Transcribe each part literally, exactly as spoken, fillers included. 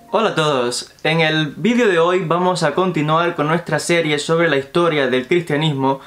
Hola a todos, en el vídeo de hoy vamos a continuar con nuestra serie sobre la historia del cristianismo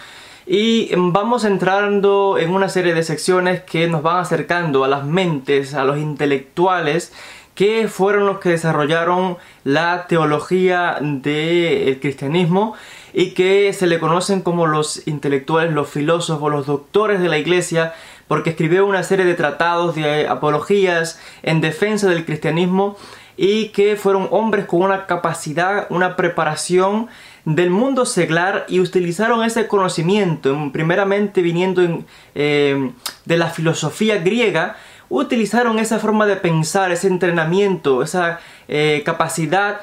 y vamos entrando en una serie de secciones que nos van acercando a las mentes, a los intelectuales que fueron los que desarrollaron la teología del cristianismo y que se le conocen como los intelectuales, los filósofos, los doctores de la iglesia, porque escribió una serie de tratados, de apologías en defensa del cristianismo y que fueron hombres con una capacidad, una preparación del mundo seglar y utilizaron ese conocimiento, primeramente viniendo en, eh, de la filosofía griega, utilizaron esa forma de pensar, ese entrenamiento, esa eh, capacidad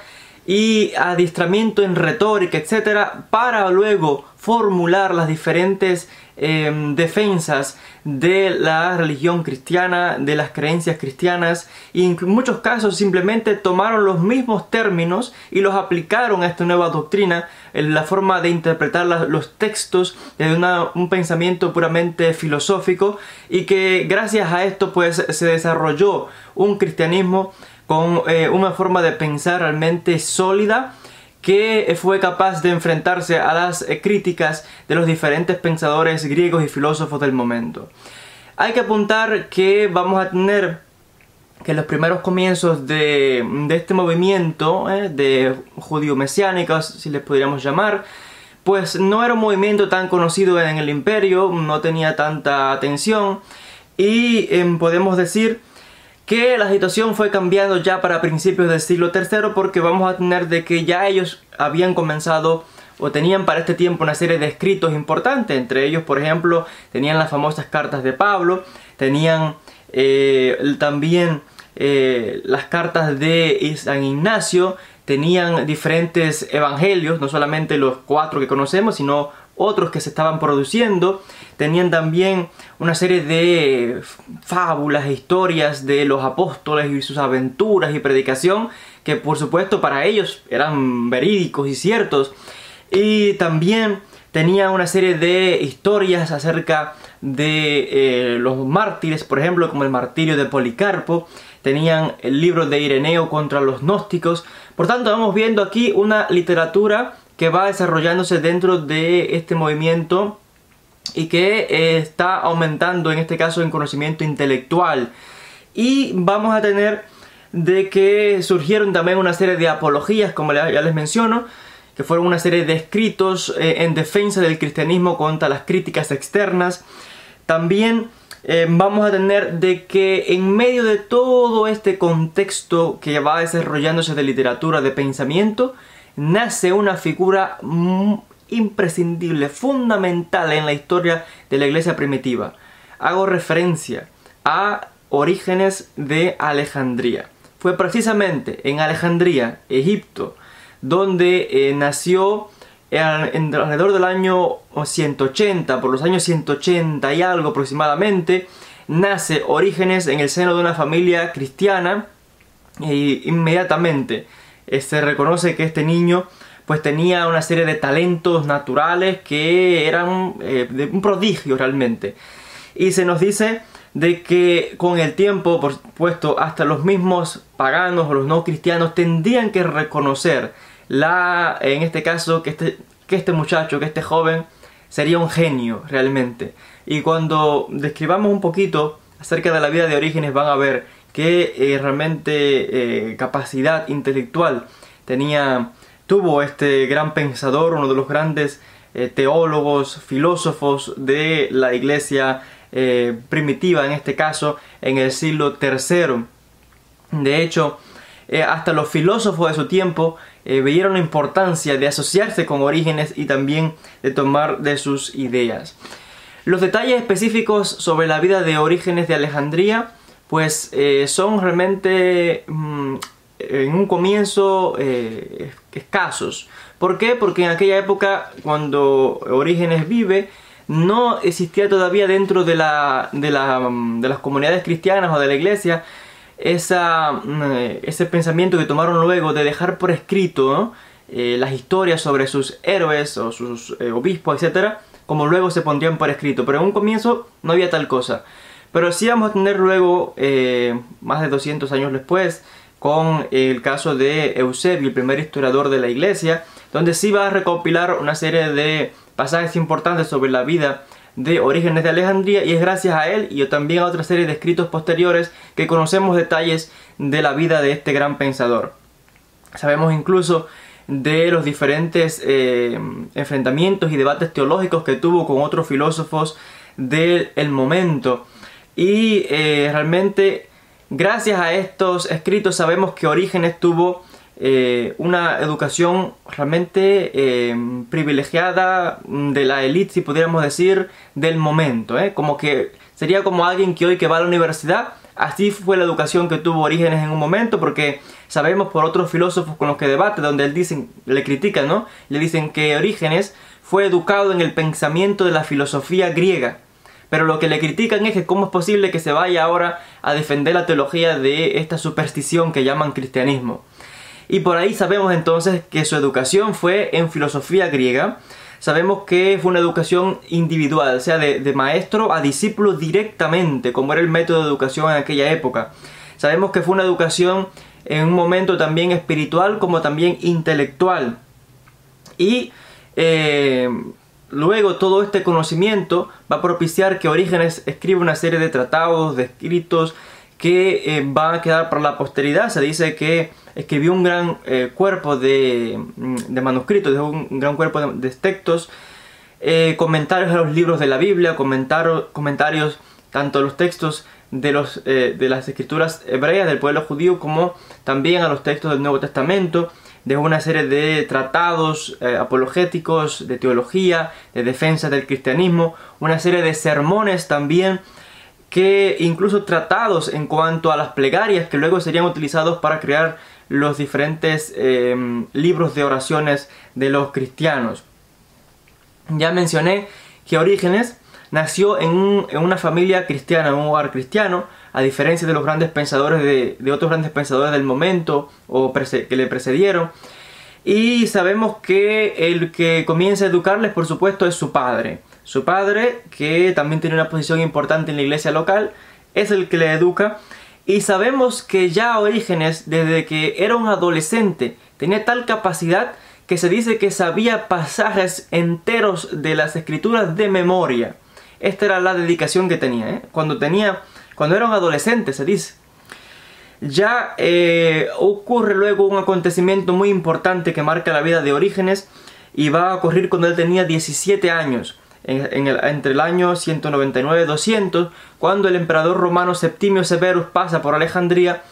y adiestramiento en retórica, etcétera, para luego formular las diferentes eh, defensas de la religión cristiana, de las creencias cristianas, y en muchos casos simplemente tomaron los mismos términos y los aplicaron a esta nueva doctrina, en la forma de interpretar la, los textos desde una, un pensamiento puramente filosófico, y que gracias a esto pues se desarrolló un cristianismo con eh, una forma de pensar realmente sólida, que fue capaz de enfrentarse a las eh, críticas de los diferentes pensadores griegos y filósofos del momento. Hay que apuntar que vamos a tener que los primeros comienzos de, de este movimiento eh, de judío-mesiánicos, si les podríamos llamar, pues no era un movimiento tan conocido en el imperio, no tenía tanta atención, y eh, podemos decir que la situación fue cambiando ya para principios del siglo tercero, porque vamos a tener de que ya ellos habían comenzado o tenían para este tiempo una serie de escritos importantes. Entre ellos, por ejemplo, tenían las famosas cartas de Pablo, tenían eh, también eh, las cartas de San Ignacio, tenían diferentes evangelios, no solamente los cuatro que conocemos, sino otros que se estaban produciendo. Tenían también una serie de fábulas e historias de los apóstoles y sus aventuras y predicación, que por supuesto para ellos eran verídicos y ciertos. Y también tenía una serie de historias acerca de eh, los mártires, por ejemplo, como el martirio de Policarpo. Tenían el libro de Ireneo contra los gnósticos. Por tanto, vamos viendo aquí una literatura que va desarrollándose dentro de este movimiento y que eh, está aumentando en este caso en conocimiento intelectual. Y vamos a tener de que surgieron también una serie de apologías, como ya les menciono, que fueron una serie de escritos eh, en defensa del cristianismo contra las críticas externas. También eh, vamos a tener de que en medio de todo este contexto que va desarrollándose de literatura, de pensamiento, nace una figura imprescindible, fundamental en la historia de la iglesia primitiva. Hago referencia a Orígenes de Alejandría. Fue precisamente en Alejandría, Egipto, donde eh, nació en, alrededor del año ciento ochenta, por los años ciento ochenta y algo aproximadamente, nace Orígenes en el seno de una familia cristiana, e inmediatamente se reconoce que este niño pues tenía una serie de talentos naturales que eran eh, de un prodigio realmente. Y se nos dice de que con el tiempo, por supuesto, hasta los mismos paganos o los no cristianos tendrían que reconocer la, en este caso, que este, que este muchacho, que este joven sería un genio realmente. Y cuando describamos un poquito acerca de la vida de Orígenes, van a ver que eh, realmente eh, capacidad intelectual tenía, tuvo este gran pensador, uno de los grandes eh, teólogos, filósofos de la iglesia eh, primitiva, en este caso en el siglo tercero. De hecho, eh, hasta los filósofos de su tiempo eh, veían la importancia de asociarse con Orígenes y también de tomar de sus ideas. Los detalles específicos sobre la vida de Orígenes de Alejandría pues eh, son realmente mmm, en un comienzo eh, escasos. ¿Por qué? Porque en aquella época, cuando Orígenes vive, no existía todavía dentro de, la, de, la, de las comunidades cristianas o de la iglesia esa, ese pensamiento que tomaron luego de dejar por escrito, ¿no? eh, las historias sobre sus héroes o sus eh, obispos, etcétera, como luego se pondrían por escrito. Pero en un comienzo no había tal cosa. Pero sí vamos a tener luego, eh, más de doscientos años después, con el caso de Eusebio, el primer historiador de la iglesia, donde sí va a recopilar una serie de pasajes importantes sobre la vida de Orígenes de Alejandría, y es gracias a él y también a otra serie de escritos posteriores que conocemos detalles de la vida de este gran pensador. Sabemos incluso de los diferentes eh, enfrentamientos y debates teológicos que tuvo con otros filósofos del momento, y eh, realmente gracias a estos escritos sabemos que Orígenes tuvo eh, una educación realmente eh, privilegiada de la élite, si pudiéramos decir, del momento, ¿eh? Como que sería como alguien que hoy que va a la universidad, así fue la educación que tuvo Orígenes en un momento, porque sabemos por otros filósofos con los que debate, donde él dicen, le critican, ¿no? Le dicen que Orígenes fue educado en el pensamiento de la filosofía griega. Pero lo que le critican es que cómo es posible que se vaya ahora a defender la teología de esta superstición que llaman cristianismo. Y por ahí sabemos entonces que su educación fue en filosofía griega. Sabemos que fue una educación individual, o sea, de, de maestro a discípulo directamente, como era el método de educación en aquella época. Sabemos que fue una educación en un momento también espiritual como también intelectual. Y eh, luego todo este conocimiento va a propiciar que Orígenes escriba una serie de tratados, de escritos que eh, van a quedar para la posteridad. Se dice que escribió un gran eh, cuerpo de, de manuscritos, de un gran cuerpo de, de textos, eh, comentarios a los libros de la Biblia, comentar, comentarios tanto a los textos de, los, eh, de las escrituras hebreas del pueblo judío como también a los textos del Nuevo Testamento. Dejó una serie de tratados eh, apologéticos, de teología, de defensa del cristianismo, una serie de sermones también, que incluso tratados en cuanto a las plegarias que luego serían utilizados para crear los diferentes eh, libros de oraciones de los cristianos. Ya mencioné que Orígenes nació en, un, en una familia cristiana, en un hogar cristiano, a diferencia de los grandes pensadores de, de otros grandes pensadores del momento o que le precedieron. Y sabemos que el que comienza a educarles, por supuesto, es su padre. Su padre, que también tiene una posición importante en la iglesia local, es el que le educa. Y sabemos que ya Orígenes, desde que era un adolescente, tenía tal capacidad que se dice que sabía pasajes enteros de las escrituras de memoria. Esta era la dedicación que tenía, ¿eh? Cuando tenía, cuando era un adolescente, se dice. Ya eh, ocurre luego un acontecimiento muy importante que marca la vida de Orígenes, y va a ocurrir cuando él tenía diecisiete años, en, en el, entre el año ciento noventa y nueve y doscientos, cuando el emperador romano Septimio Severus pasa por Alejandría,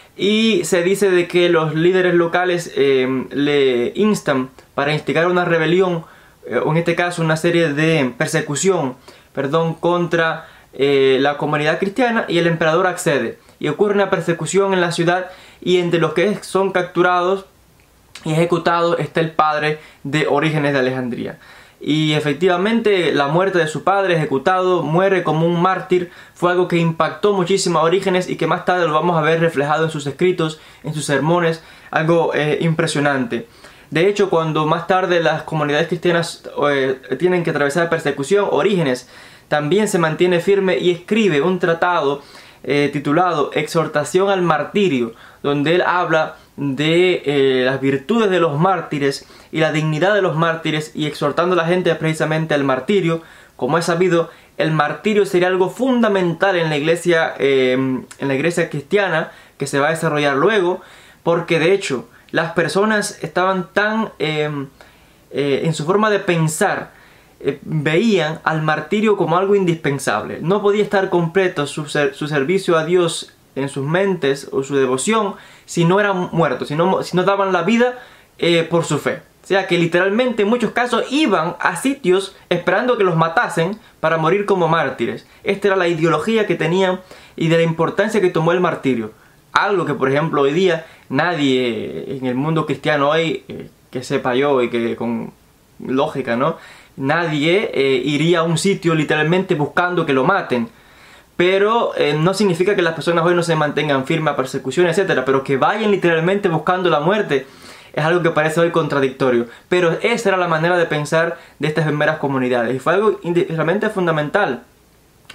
y se dice de que los líderes locales eh, le instan para instigar una rebelión, eh, o en este caso una serie de persecución, perdón, contra eh, la comunidad cristiana, y el emperador accede. Y ocurre una persecución en la ciudad, y entre los que son capturados y ejecutados está el padre de Orígenes de Alejandría. Y efectivamente la muerte de su padre, ejecutado, muere como un mártir, fue algo que impactó muchísimo a Orígenes y que más tarde lo vamos a ver reflejado en sus escritos, en sus sermones, algo eh, impresionante. De hecho, cuando más tarde las comunidades cristianas eh, tienen que atravesar persecución, Orígenes también se mantiene firme y escribe un tratado eh, titulado Exhortación al Martirio, donde él habla de eh, las virtudes de los mártires y la dignidad de los mártires, y exhortando a la gente precisamente al martirio. Como es sabido, el martirio sería algo fundamental en la iglesia, eh, en la iglesia cristiana, que se va a desarrollar luego, porque de hecho las personas estaban tan eh, eh, en su forma de pensar, eh, veían al martirio como algo indispensable. No podía estar completo su, ser, su servicio a Dios en sus mentes o su devoción si no eran muertos, si no, si no daban la vida eh, por su fe. O sea que literalmente en muchos casos iban a sitios esperando que los matasen para morir como mártires. Esta era la ideología que tenían y de la importancia que tomó el martirio. Algo que, por ejemplo, hoy día nadie en el mundo cristiano hoy, eh, que sepa yo y que con lógica, ¿no? Nadie eh, iría a un sitio literalmente buscando que lo maten. Pero eh, no significa que las personas hoy no se mantengan firmes a persecución, etcétera. Pero que vayan literalmente buscando la muerte es algo que parece hoy contradictorio. Pero esa era la manera de pensar de estas primeras comunidades. Y fue algo realmente fundamental.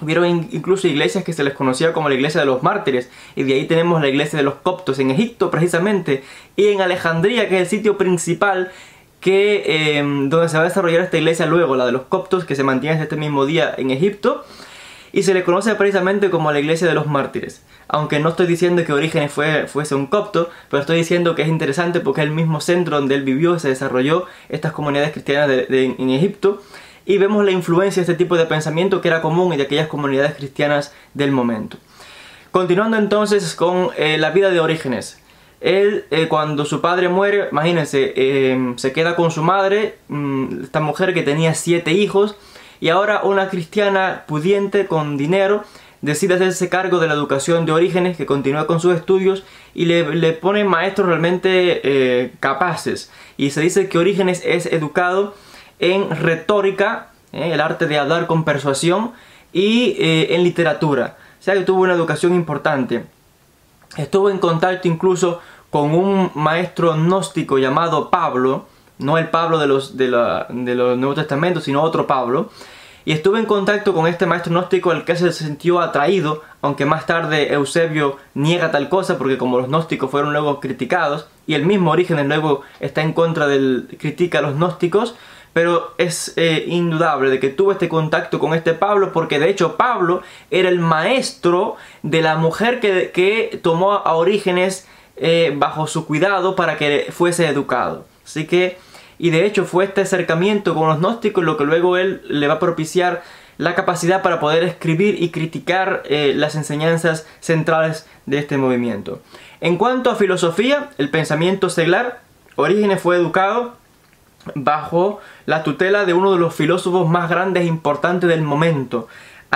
Hubieron incluso iglesias que se les conocía como la iglesia de los mártires, y de ahí tenemos la iglesia de los coptos en Egipto precisamente, y en Alejandría, que es el sitio principal que, eh, donde se va a desarrollar esta iglesia luego, la de los coptos, que se mantiene hasta este mismo día en Egipto, y se le conoce precisamente como la iglesia de los mártires. Aunque no estoy diciendo que Orígenes fue, fuese un copto, pero estoy diciendo que es interesante porque es el mismo centro donde él vivió y se desarrolló estas comunidades cristianas de, de, en Egipto. Y vemos la influencia de este tipo de pensamiento que era común y de aquellas comunidades cristianas del momento. Continuando entonces con eh, la vida de Orígenes. Él, eh, cuando su padre muere, imagínense, eh, se queda con su madre, mmm, esta mujer que tenía siete hijos, y ahora una cristiana pudiente con dinero decide hacerse cargo de la educación de Orígenes, que continúa con sus estudios, y le, le pone maestros realmente eh, capaces. Y se dice que Orígenes es educado en retórica, eh, el arte de hablar con persuasión, y eh, en literatura. O sea que tuvo una educación importante. Estuvo en contacto incluso con un maestro gnóstico llamado Pablo, no el Pablo de los, de la, de los Nuevos Testamentos, sino otro Pablo. Y estuvo en contacto con este maestro gnóstico al que se sintió atraído, aunque más tarde Eusebio niega tal cosa, porque como los gnósticos fueron luego criticados, y el mismo Orígenes luego está en contra del, critica a los gnósticos, pero es eh, indudable de que tuvo este contacto con este Pablo, porque de hecho Pablo era el maestro de la mujer que, que tomó a Orígenes eh, bajo su cuidado para que fuese educado. Así que, y de hecho fue este acercamiento con los gnósticos lo que luego él le va a propiciar la capacidad para poder escribir y criticar eh, las enseñanzas centrales de este movimiento. En cuanto a filosofía, el pensamiento seglar, Orígenes fue educado bajo la tutela de uno de los filósofos más grandes e importantes del momento,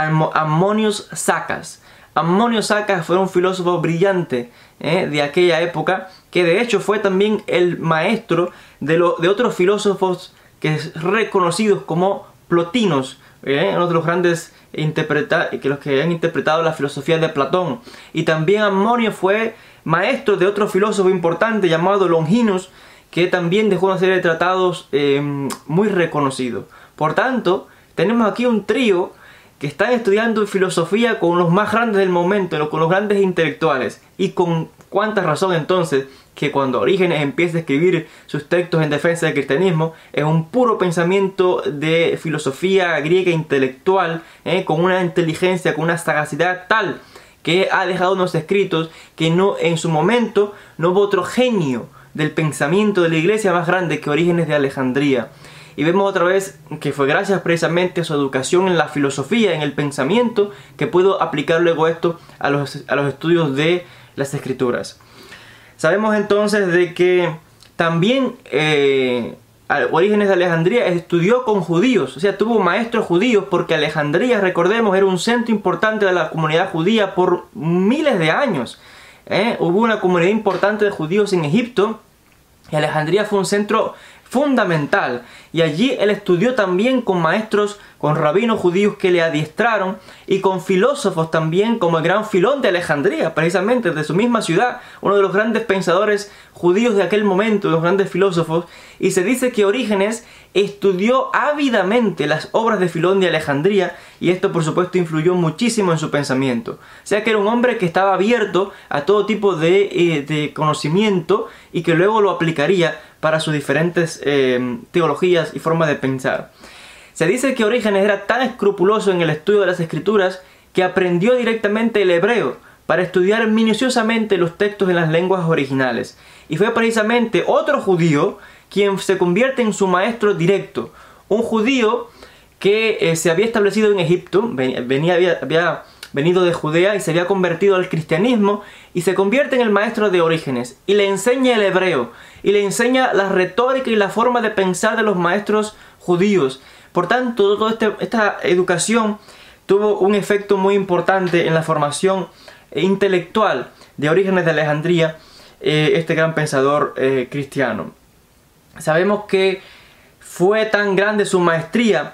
Ammonius Saccas. Ammonius Saccas fue un filósofo brillante eh, de aquella época, que de hecho fue también el maestro de, lo, de otros filósofos que es reconocidos como plotinos, eh, uno de los grandes interpreta que los que han interpretado la filosofía de Platón. Y también Ammonio fue maestro de otro filósofo importante llamado Longinus, que también dejó una serie de tratados eh, muy reconocidos. Por tanto, tenemos aquí un trío que están estudiando filosofía con los más grandes del momento, con los grandes intelectuales. Y con cuánta razón entonces que cuando Orígenes empieza a escribir sus textos en defensa del cristianismo, es un puro pensamiento de filosofía griega intelectual, eh, con una inteligencia, con una sagacidad tal, que ha dejado unos escritos que no, en su momento no hubo otro genio del pensamiento de la iglesia más grande que Orígenes de Alejandría. Y vemos otra vez que fue gracias precisamente a su educación en la filosofía, en el pensamiento, que pudo aplicar luego esto a los, a los estudios de las escrituras. Sabemos entonces de que también eh, Orígenes de Alejandría estudió con judíos, o sea, tuvo maestros judíos, porque Alejandría, recordemos, era un centro importante de la comunidad judía por miles de años. ¿eh? Hubo una comunidad importante de judíos en Egipto, y Alejandría fue un centro fundamental, y allí él estudió también con maestros, con rabinos judíos que le adiestraron, y con filósofos también, como el gran Filón de Alejandría, precisamente de su misma ciudad, uno de los grandes pensadores judíos de aquel momento, de los grandes filósofos. Y se dice que Orígenes estudió ávidamente las obras de Filón de Alejandría, y esto por supuesto influyó muchísimo en su pensamiento. O sea que era un hombre que estaba abierto a todo tipo de, eh, de conocimiento, y que luego lo aplicaría para sus diferentes eh, teologías y formas de pensar. Se dice que Orígenes era tan escrupuloso en el estudio de las escrituras que aprendió directamente el hebreo para estudiar minuciosamente los textos en las lenguas originales. Y fue precisamente otro judío quien se convierte en su maestro directo. Un judío que eh, se había establecido en Egipto, venía, había, había venido de Judea y se había convertido al cristianismo, y se convierte en el maestro de Orígenes y le enseña el hebreo y le enseña la retórica y la forma de pensar de los maestros judíos. Por tanto, toda este, esta educación tuvo un efecto muy importante en la formación intelectual de Orígenes de Alejandría, eh, este gran pensador eh, cristiano. Sabemos que fue tan grande su maestría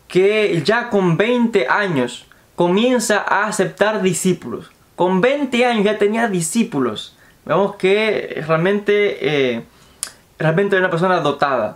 que ya con veinte años comienza a aceptar discípulos. Con veinte años ya tenía discípulos. Vemos que realmente, eh, realmente era una persona dotada.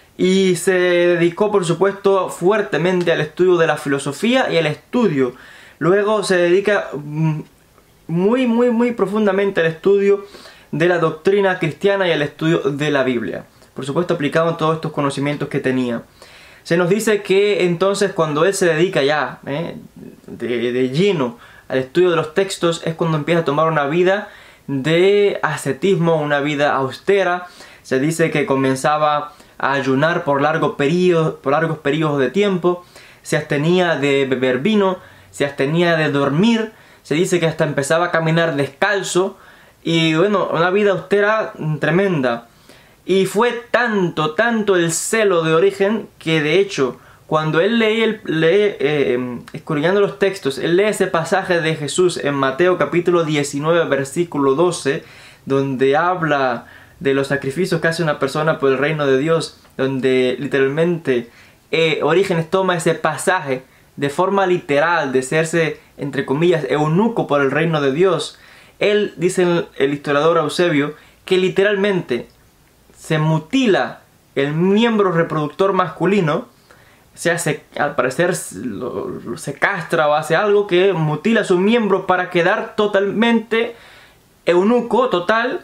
Y se dedicó, por supuesto, fuertemente al estudio de la filosofía y al estudio Luego se dedica muy, muy, muy profundamente al estudio de la doctrina cristiana y al estudio de la Biblia. Por supuesto, aplicando todos estos conocimientos que tenía. Se nos dice que entonces cuando él se dedica ya eh, de, de lleno al estudio de los textos, es cuando empieza a tomar una vida de ascetismo, una vida austera. Se dice que comenzaba a ayunar por largos periodos, por largos periodos de tiempo, se abstenía de beber vino, se abstenía de dormir, se dice que hasta empezaba a caminar descalzo, y bueno, una vida austera tremenda. Y fue tanto, tanto el celo de Origen, que de hecho, cuando él lee, el, lee eh, escudriñando los textos, él lee ese pasaje de Jesús en Mateo capítulo diecinueve, versículo doce, donde habla de los sacrificios que hace una persona por el reino de Dios, donde literalmente eh, Orígenes toma ese pasaje de forma literal, de serse, entre comillas, eunuco por el reino de Dios. Él, dice el, el historiador Eusebio, que literalmente se mutila el miembro reproductor masculino, o sea, se, al parecer lo, lo, se castra o hace algo que mutila su miembro para quedar totalmente eunuco, total,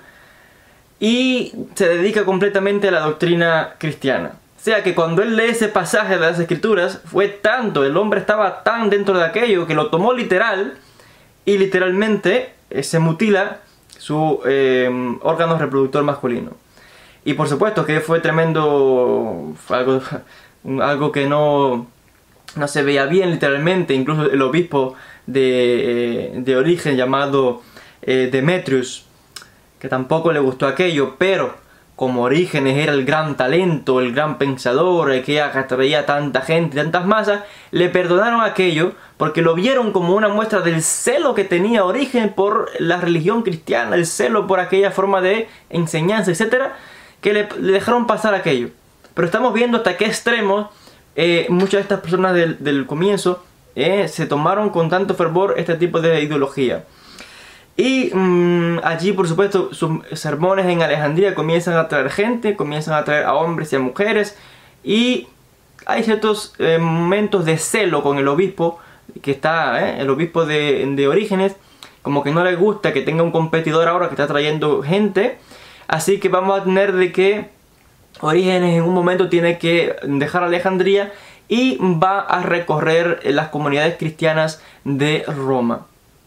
y se dedica completamente a la doctrina cristiana. O sea que cuando él lee ese pasaje de las Escrituras, fue tanto, el hombre estaba tan dentro de aquello que lo tomó literal, y literalmente eh, se mutila su eh, órgano reproductor masculino. Y por supuesto que fue tremendo, fue algo, algo que no, no se veía bien literalmente. Incluso el obispo de, de origen llamado eh, Demetrius, que tampoco le gustó aquello, pero como Orígenes era el gran talento, el gran pensador, el que atraía tanta gente, tantas masas, le perdonaron aquello porque lo vieron como una muestra del celo que tenía Orígenes por la religión cristiana, el celo por aquella forma de enseñanza, etcétera, que le, le dejaron pasar aquello. Pero estamos viendo hasta qué extremos eh, muchas de estas personas del, del comienzo eh, se tomaron con tanto fervor este tipo de ideología. Y mmm, allí, por supuesto, sus sermones en Alejandría comienzan a atraer gente, comienzan a atraer a hombres y a mujeres, y hay ciertos eh, momentos de celo con el obispo, que está, eh, el obispo de, de Orígenes, como que no le gusta que tenga un competidor ahora que está trayendo gente. Así que vamos a tener de que Orígenes en un momento tiene que dejar Alejandría y va a recorrer las comunidades cristianas de Roma.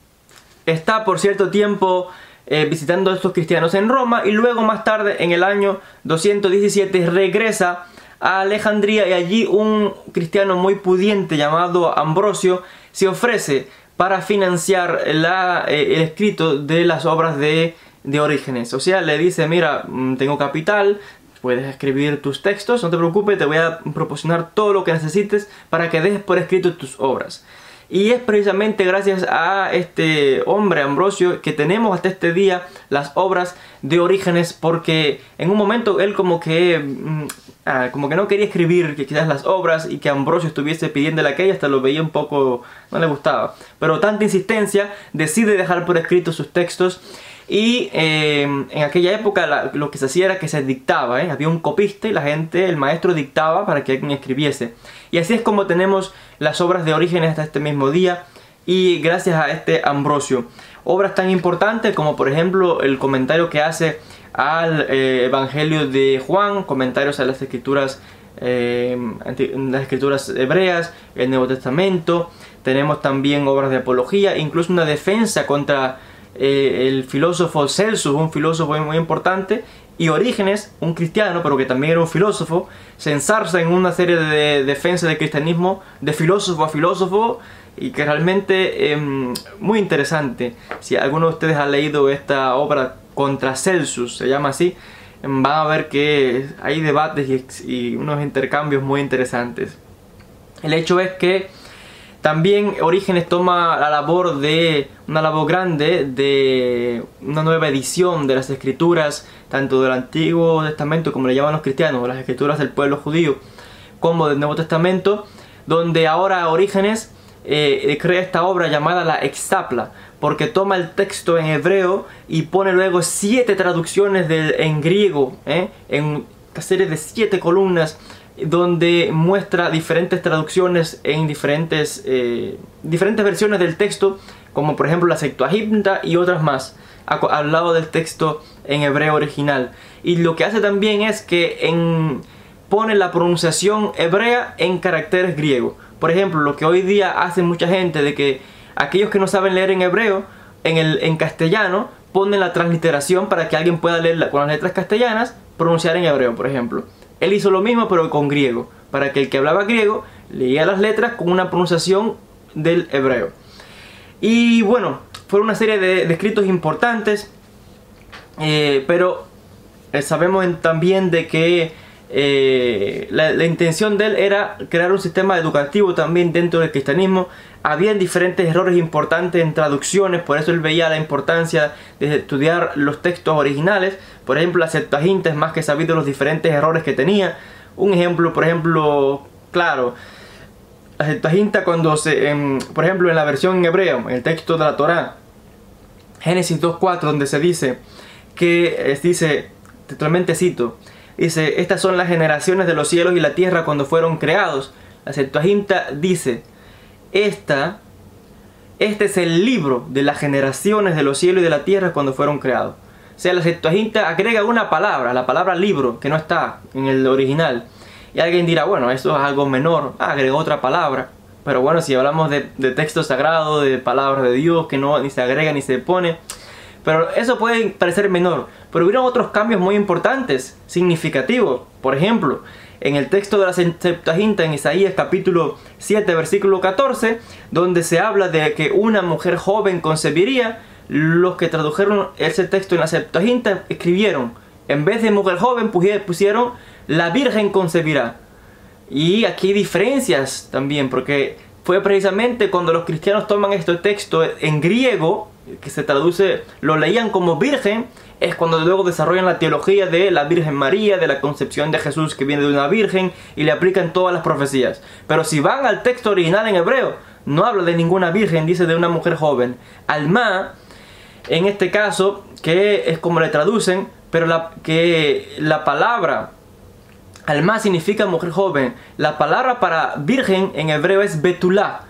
Está por cierto tiempo eh, visitando a estos cristianos en Roma, y luego más tarde, en el año doscientos diecisiete, regresa a Alejandría, y allí un cristiano muy pudiente llamado Ambrosio se ofrece para financiar la, eh, el escrito de las obras de de Orígenes. O sea, le dice: mira, tengo capital, puedes escribir tus textos, no te preocupes, te voy a proporcionar todo lo que necesites para que dejes por escrito tus obras. Y es precisamente gracias a este hombre, Ambrosio, que tenemos hasta este día las obras de Orígenes, porque en un momento él como que mmm, ah, como que no quería escribir que quizás las obras, y que Ambrosio estuviese pidiéndole aquello, hasta lo veía un poco, no le gustaba. Pero tanta insistencia, decide dejar por escrito sus textos. Y eh, en aquella época la, lo que se hacía era que se dictaba, ¿eh? Había un copista y la gente, el maestro dictaba para que alguien escribiese. Y así es como tenemos las obras de Orígenes hasta este mismo día, y gracias a este Ambrosio. Obras tan importantes como por ejemplo el comentario que hace al eh, Evangelio de Juan, comentarios a las escrituras, eh, las escrituras hebreas, el Nuevo Testamento. Tenemos también obras de apología, incluso una defensa contra Eh, el filósofo Celsus, un filósofo muy, muy importante, y Orígenes, un cristiano pero que también era un filósofo, se enzarza en una serie de defensa del cristianismo de filósofo a filósofo, y que realmente es eh, muy interesante. Si alguno de ustedes ha leído esta obra contra Celsus, se llama así, van a ver que hay debates y, y unos intercambios muy interesantes. El hecho es que también Orígenes toma la labor de, una labor grande de una nueva edición de las escrituras, tanto del Antiguo Testamento, como le llaman los cristianos, las escrituras del pueblo judío, como del Nuevo Testamento, donde ahora Orígenes eh, crea esta obra llamada la Hexapla, porque toma el texto en hebreo y pone luego siete traducciones de, en griego, ¿eh? en una serie de siete columnas donde muestra diferentes traducciones en diferentes, eh, diferentes versiones del texto, como por ejemplo la Septuaginta y otras más, al lado del texto en hebreo original. Y lo que hace también es que en, pone la pronunciación hebrea en caracteres griegos. Por ejemplo, lo que hoy día hace mucha gente, de que aquellos que no saben leer en hebreo, en, el, en castellano, ponen la transliteración para que alguien pueda leer con las letras castellanas, pronunciar en hebreo, por ejemplo. Él hizo lo mismo pero con griego, para que el que hablaba griego leía las letras con una pronunciación del hebreo. Y bueno, fue una serie de, de escritos importantes, eh, pero eh, sabemos en, también de que eh, la, la intención de él era crear un sistema educativo también dentro del cristianismo. Habían diferentes errores importantes en traducciones, por eso él veía la importancia de estudiar los textos originales. Por ejemplo, la Septuaginta es más que sabido los diferentes errores que tenía. Un ejemplo, por ejemplo, claro, la Septuaginta cuando se, en, por ejemplo, en la versión en hebreo, en el texto de la Torá, Génesis dos cuatro, donde se dice que, es, dice, totalmente cito, dice, estas son las generaciones de los cielos y la tierra cuando fueron creados. La Septuaginta dice, esta, este es el libro de las generaciones de los cielos y de la tierra cuando fueron creados. O sea, la Septuaginta agrega una palabra, la palabra libro, que no está en el original. Y alguien dirá, bueno, eso es algo menor, ah, agregó otra palabra. Pero bueno, si hablamos de, de texto sagrado, de palabras de Dios, que no ni se agrega ni se pone, pero eso puede parecer menor. Pero hubieron otros cambios muy importantes, significativos. Por ejemplo, en el texto de la Septuaginta, en Isaías capítulo siete, versículo catorce, donde se habla de que una mujer joven concebiría, los que tradujeron ese texto en la Septuaginta escribieron, en vez de mujer joven pusieron, la virgen concebirá. Y aquí hay diferencias también, porque fue precisamente cuando los cristianos toman este texto en griego, que se traduce, lo leían como virgen, es cuando luego desarrollan la teología de la Virgen María, de la concepción de Jesús que viene de una virgen, y le aplican todas las profecías. Pero si van al texto original en hebreo, no habla de ninguna virgen, dice de una mujer joven. Alma, en este caso, que es como le traducen, pero la, que la palabra alma significa mujer joven. La palabra para virgen en hebreo es betulá,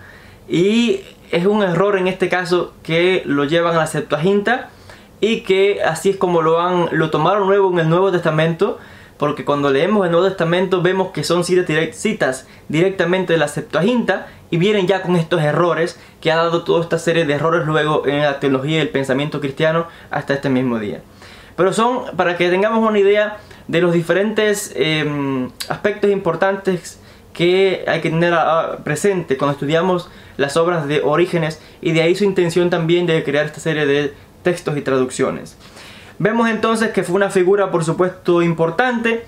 y es un error en este caso que lo llevan a la Septuaginta, y que así es como lo, han, lo tomaron nuevo en el Nuevo Testamento, porque cuando leemos el Nuevo Testamento vemos que son citas, direct, citas directamente de la Septuaginta, y vienen ya con estos errores que ha dado toda esta serie de errores luego en la teología y el pensamiento cristiano hasta este mismo día. Pero son para que tengamos una idea de los diferentes eh, aspectos importantes que hay que tener a, a presente cuando estudiamos las obras de Orígenes, y de ahí su intención también de crear esta serie de textos y traducciones. Vemos entonces que fue una figura por supuesto importante,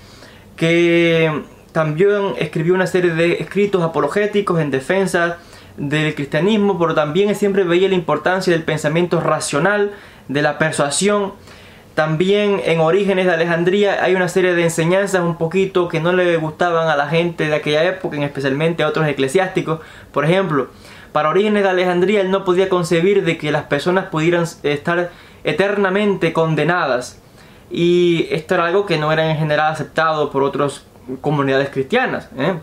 que también escribió una serie de escritos apologéticos en defensa del cristianismo, pero también siempre veía la importancia del pensamiento racional, de la persuasión. También en Orígenes de Alejandría hay una serie de enseñanzas un poquito que no le gustaban a la gente de aquella época, especialmente a otros eclesiásticos. Por ejemplo, para Orígenes de Alejandría él no podía concebir de que las personas pudieran estar eternamente condenadas, y esto era algo que no era en general aceptado por otras comunidades cristianas, ¿eh?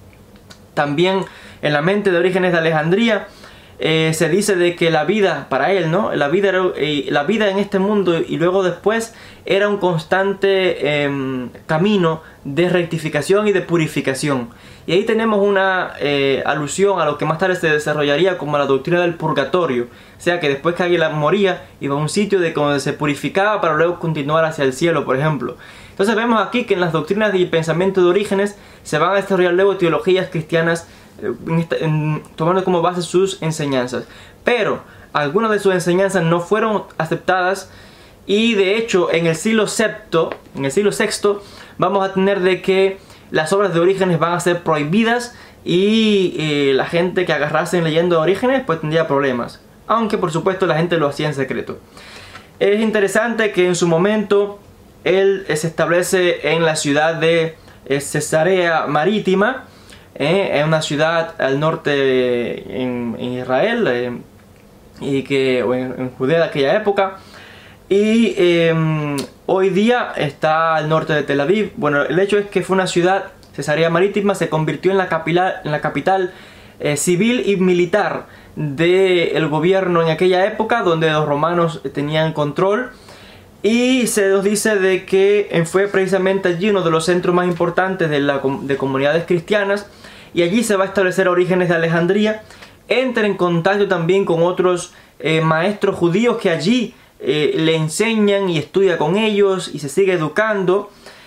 También en la mente de Orígenes de Alejandría Eh, se dice de que la vida, para él, ¿no? La vida, era, eh, la vida en este mundo y luego después era un constante eh, camino de rectificación y de purificación. Y ahí tenemos una eh, alusión a lo que más tarde se desarrollaría como la doctrina del purgatorio. O sea que después que alguien moría, iba a un sitio de donde se purificaba para luego continuar hacia el cielo, por ejemplo. Entonces vemos aquí que en las doctrinas y pensamiento de Orígenes se van a desarrollar luego teologías cristianas En esta, en, tomando como base sus enseñanzas, pero algunas de sus enseñanzas no fueron aceptadas, y de hecho en el siglo sexto, en el siglo sexto vamos a tener de que las obras de Orígenes van a ser prohibidas, y eh, la gente que agarrase leyendo Orígenes pues tendría problemas, aunque por supuesto la gente lo hacía en secreto. Es interesante que en su momento él se establece en la ciudad de eh, Cesarea Marítima, Eh, es una ciudad al norte en, en Israel, eh, y que, o en, en Judea de aquella época, y eh, hoy día está al norte de Tel Aviv. Bueno, el hecho es que fue una ciudad Cesarea Marítima se convirtió en la capital, en la capital eh, civil y militar del gobierno en aquella época, donde los romanos tenían control. Y se nos dice de que fue precisamente allí uno de los centros más importantes de, la, de comunidades cristianas, y allí se va a establecer Orígenes de Alejandría. Entra en contacto también con otros eh, maestros judíos que allí eh, le enseñan y estudia con ellos y se sigue educando.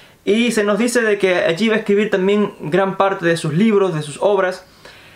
Y se nos dice de que allí va a escribir también gran parte de sus libros, de sus obras,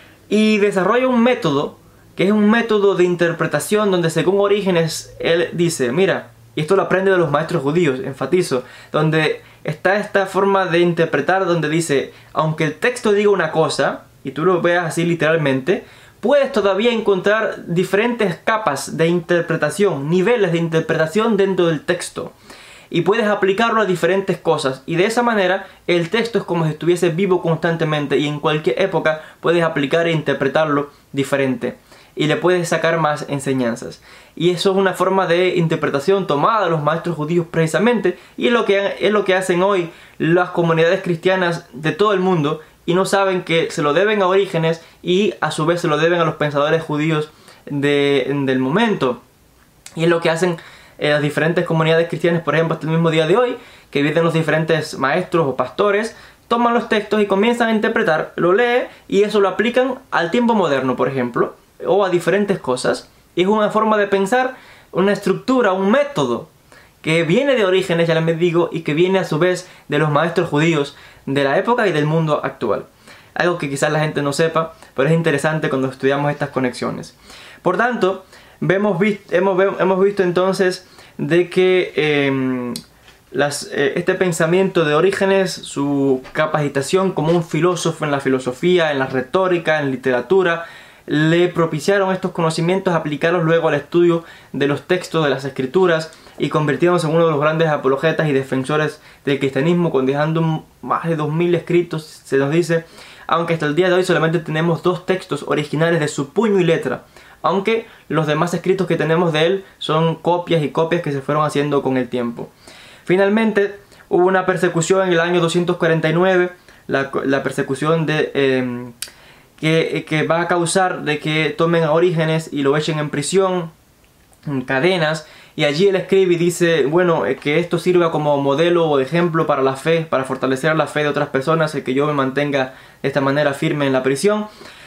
y desarrolla un método, que es un método de interpretación donde, según Orígenes, él dice, mira, y esto lo aprende de los maestros judíos, enfatizo, donde está esta forma de interpretar, donde dice, aunque el texto diga una cosa, y tú lo veas así literalmente, puedes todavía encontrar diferentes capas de interpretación, niveles de interpretación dentro del texto. Y puedes aplicarlo a diferentes cosas. Y de esa manera, el texto es como si estuviese vivo constantemente. Y en cualquier época puedes aplicar e interpretarlo diferente. Y le puedes sacar más enseñanzas. Y eso es una forma de interpretación tomada de los maestros judíos precisamente. Y es lo que, es lo que hacen hoy las comunidades cristianas de todo el mundo. Y no saben que se lo deben a Orígenes y a su vez se lo deben a los pensadores judíos de, del momento. Y es lo que hacen eh, las diferentes comunidades cristianas, por ejemplo, hasta el mismo día de hoy, que vienen los diferentes maestros o pastores, toman los textos y comienzan a interpretar, lo leen y eso lo aplican al tiempo moderno, por ejemplo, o a diferentes cosas. Y es una forma de pensar, una estructura, un método que viene de Orígenes, ya les digo, y que viene a su vez de los maestros judíos de la época y del mundo actual. Algo que quizás la gente no sepa, pero es interesante cuando estudiamos estas conexiones. Por tanto, vemos, hemos, hemos visto entonces de que eh, las, eh, este pensamiento de Orígenes, su capacitación como un filósofo en la filosofía, en la retórica, en literatura, le propiciaron estos conocimientos, aplicarlos luego al estudio de los textos de las escrituras y convirtiéndose en uno de los grandes apologetas y defensores del cristianismo, con dejando más de dos mil escritos, se nos dice, aunque hasta el día de hoy solamente tenemos dos textos originales de su puño y letra, aunque los demás escritos que tenemos de él son copias y copias que se fueron haciendo con el tiempo. Finalmente hubo una persecución en el año doscientos cuarenta y nueve, la, la persecución de... Eh, Que, que va a causar de que tomen a Orígenes y lo echen en prisión, en cadenas, y allí él escribe y dice, bueno, que esto sirva como modelo o ejemplo para la fe, para fortalecer la fe de otras personas, el que yo me mantenga de esta manera firme en la prisión.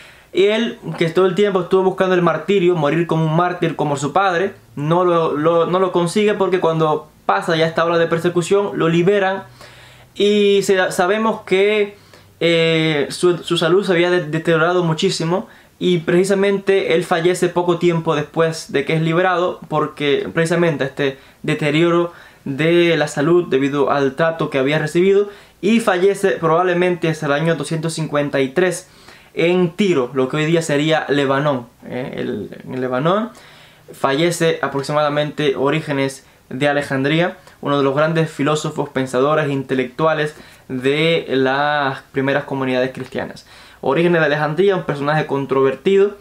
Y él, que todo el tiempo estuvo buscando el martirio, morir como un mártir como su padre, no lo, lo, no lo consigue, porque cuando pasa ya esta hora de persecución, lo liberan, y se, sabemos que Eh, su, su salud se había de deteriorado muchísimo, y precisamente él fallece poco tiempo después de que es liberado, porque precisamente este deterioro de la salud debido al trato que había recibido, y fallece probablemente hasta el año doscientos cincuenta y tres en Tiro, lo que hoy día sería Lebanón. eh, el, en Lebanón fallece aproximadamente Orígenes de Alejandría, uno de los grandes filósofos, pensadores e intelectuales de las primeras comunidades cristianas. Orígenes de Alejandría, un personaje controvertido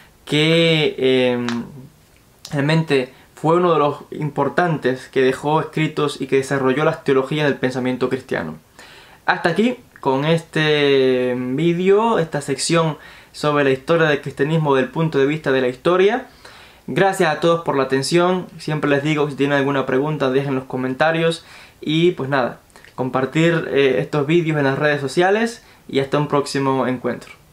que eh, realmente fue uno de los importantes que dejó escritos y que desarrolló las teologías del pensamiento cristiano. Hasta aquí con este vídeo, esta sección sobre la historia del cristianismo desde el punto de vista de la historia. Gracias a todos por la atención. Siempre les digo, si tienen alguna pregunta, dejen en los comentarios. Y pues nada, compartir eh, estos vídeos en las redes sociales. Y hasta un próximo encuentro.